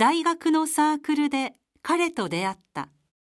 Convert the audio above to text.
大学のサークルで彼と出会った。